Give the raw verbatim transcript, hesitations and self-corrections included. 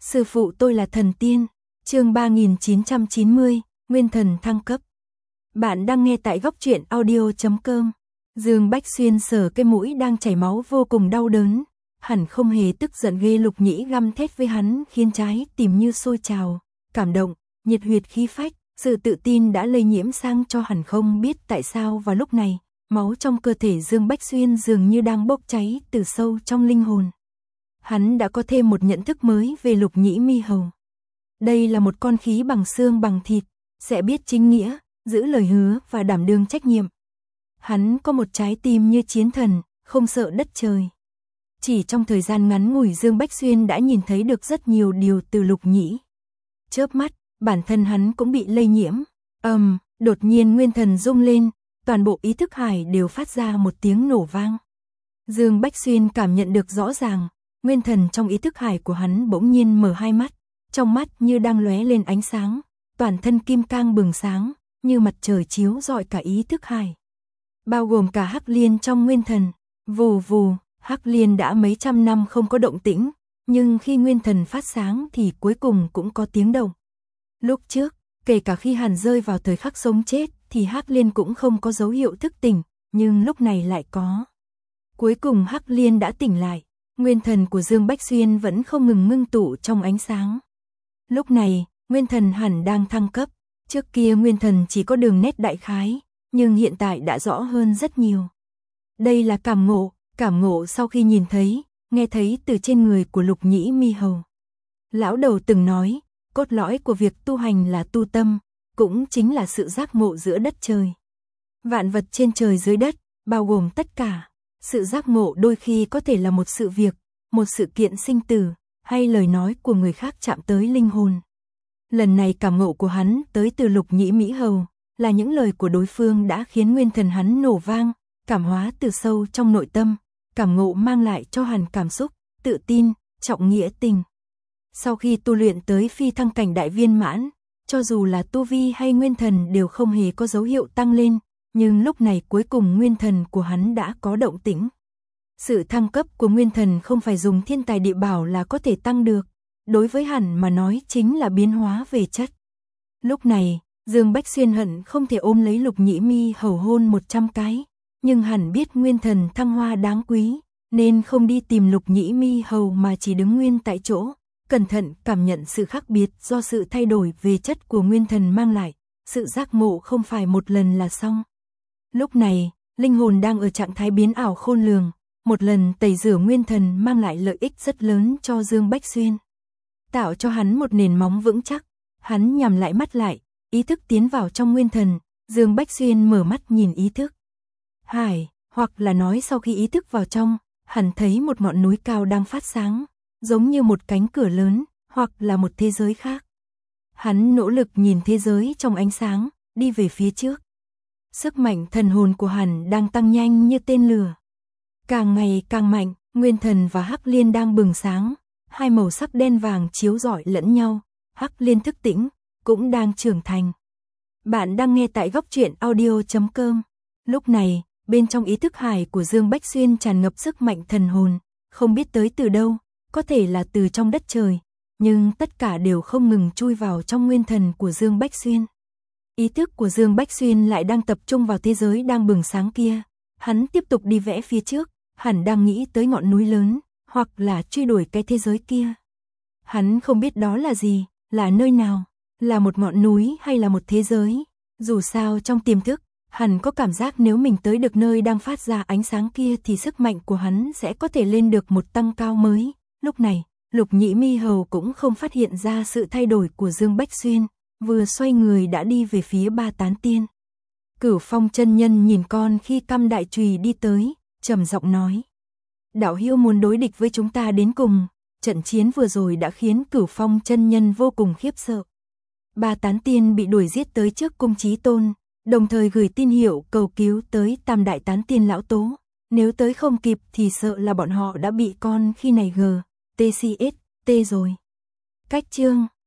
Sư phụ tôi là thần tiên. Chương ba nghìn chín trăm chín mươi, Nguyên thần thăng cấp. Bạn đang nghe tại góc truyện audio chấm com. Dương Bách Xuyên sờ cái mũi đang chảy máu vô cùng đau đớn, hẳn không hề tức giận ghê Lục Nhĩ găm thét với hắn, khiến trái tim như sôi trào, cảm động, nhiệt huyết khí phách, sự tự tin đã lây nhiễm sang cho hẳn không biết tại sao vào lúc này, máu trong cơ thể Dương Bách Xuyên dường như đang bốc cháy từ sâu trong linh hồn. Hắn đã có thêm một nhận thức mới về Lục Nhĩ Mi Hầu. Đây là một con khí bằng xương bằng thịt, sẽ biết chính nghĩa, giữ lời hứa và đảm đương trách nhiệm. Hắn có một trái tim như chiến thần, không sợ đất trời. Chỉ trong thời gian ngắn ngủi, Dương Bách Xuyên đã nhìn thấy được rất nhiều điều từ Lục Nhĩ. Chớp mắt, bản thân hắn cũng bị lây nhiễm. Ầm, um, đột nhiên nguyên thần rung lên, toàn bộ ý thức hải đều phát ra một tiếng nổ vang. Dương Bách Xuyên cảm nhận được rõ ràng, nguyên thần trong ý thức hải của hắn bỗng nhiên mở hai mắt, trong mắt như đang lóe lên ánh sáng, toàn thân kim cang bừng sáng, như mặt trời chiếu rọi cả ý thức hải. Bao gồm cả Hắc Liên trong nguyên thần. Vù vù, Hắc Liên đã mấy trăm năm không có động tĩnh, nhưng khi nguyên thần phát sáng thì cuối cùng cũng có tiếng động. Lúc trước, kể cả khi Hàn rơi vào thời khắc sống chết thì Hắc Liên cũng không có dấu hiệu thức tỉnh, nhưng lúc này lại có. Cuối cùng Hắc Liên đã tỉnh lại, nguyên thần của Dương Bách Xuyên vẫn không ngừng ngưng tụ trong ánh sáng. Lúc này, nguyên thần hẳn đang thăng cấp, trước kia nguyên thần chỉ có đường nét đại khái, nhưng hiện tại đã rõ hơn rất nhiều. Đây là cảm ngộ, cảm ngộ sau khi nhìn thấy, nghe thấy từ trên người của Lục Nhĩ Mi Hầu. Lão đầu từng nói, cốt lõi của việc tu hành là tu tâm, cũng chính là sự giác ngộ giữa đất trời. Vạn vật trên trời dưới đất, bao gồm tất cả. Sự giác ngộ đôi khi có thể là một sự việc, một sự kiện sinh tử, hay lời nói của người khác chạm tới linh hồn. Lần này cảm ngộ của hắn tới từ Lục Nhĩ Mi Hầu, là những lời của đối phương đã khiến nguyên thần hắn nổ vang, cảm hóa từ sâu trong nội tâm, cảm ngộ mang lại cho hắn cảm xúc, tự tin, trọng nghĩa tình. Sau khi tu luyện tới phi thăng cảnh đại viên mãn, cho dù là tu vi hay nguyên thần đều không hề có dấu hiệu tăng lên, nhưng lúc này cuối cùng nguyên thần của hắn đã có động tĩnh. Sự thăng cấp của nguyên thần không phải dùng thiên tài địa bảo là có thể tăng được, đối với hắn mà nói chính là biến hóa về chất. Lúc này, Dương Bách Xuyên hận không thể ôm lấy Lục Nhĩ Mi Hầu hôn một trăm cái, nhưng hắn biết nguyên thần thăng hoa đáng quý, nên không đi tìm Lục Nhĩ Mi Hầu mà chỉ đứng nguyên tại chỗ, cẩn thận cảm nhận sự khác biệt do sự thay đổi về chất của nguyên thần mang lại. Sự giác ngộ không phải một lần là xong. Lúc này, linh hồn đang ở trạng thái biến ảo khôn lường, một lần tẩy rửa nguyên thần mang lại lợi ích rất lớn cho Dương Bách Xuyên. Tạo cho hắn một nền móng vững chắc, hắn nhắm lại mắt lại, ý thức tiến vào trong nguyên thần, Dương Bách Xuyên mở mắt nhìn ý thức. Hải, hoặc là nói sau khi ý thức vào trong, hắn thấy một ngọn núi cao đang phát sáng, giống như một cánh cửa lớn, hoặc là một thế giới khác. Hắn nỗ lực nhìn thế giới trong ánh sáng, đi về phía trước. Sức mạnh thần hồn của hắn đang tăng nhanh như tên lửa. Càng ngày càng mạnh, nguyên thần và Hắc Liên đang bừng sáng, hai màu sắc đen vàng chiếu rọi lẫn nhau, Hắc Liên thức tỉnh, cũng đang trưởng thành. Bạn đang nghe tại góc truyện audio chấm com. Lúc này, bên trong ý thức hải của Dương Bách Xuyên tràn ngập sức mạnh thần hồn, không biết tới từ đâu, có thể là từ trong đất trời, nhưng tất cả đều không ngừng chui vào trong nguyên thần của Dương Bách Xuyên. Ý thức của Dương Bách Xuyên lại đang tập trung vào thế giới đang bừng sáng kia. Hắn tiếp tục đi vẽ phía trước, hẳn đang nghĩ tới ngọn núi lớn, hoặc là truy đuổi cái thế giới kia. Hắn không biết đó là gì, là nơi nào, là một ngọn núi hay là một thế giới. Dù sao trong tiềm thức, hắn có cảm giác nếu mình tới được nơi đang phát ra ánh sáng kia thì sức mạnh của hắn sẽ có thể lên được một tăng cao mới. Lúc này, Lục Nhĩ Mi Hầu cũng không phát hiện ra sự thay đổi của Dương Bách Xuyên, vừa xoay người đã đi về phía Ba Tán Tiên. Cửu Phong chân nhân nhìn con khi căm đại chùy đi tới, trầm giọng nói: đạo hữu muốn đối địch với chúng ta đến cùng. Trận chiến vừa rồi đã khiến Cửu Phong chân nhân vô cùng khiếp sợ. Ba Tán Tiên bị đuổi giết tới trước cung Chí Tôn, đồng thời gửi tin hiệu cầu cứu tới Tam Đại Tán Tiên lão tố. Nếu tới không kịp thì sợ là bọn họ đã bị con khi này g, tê xê ét, t rồi. Cách chương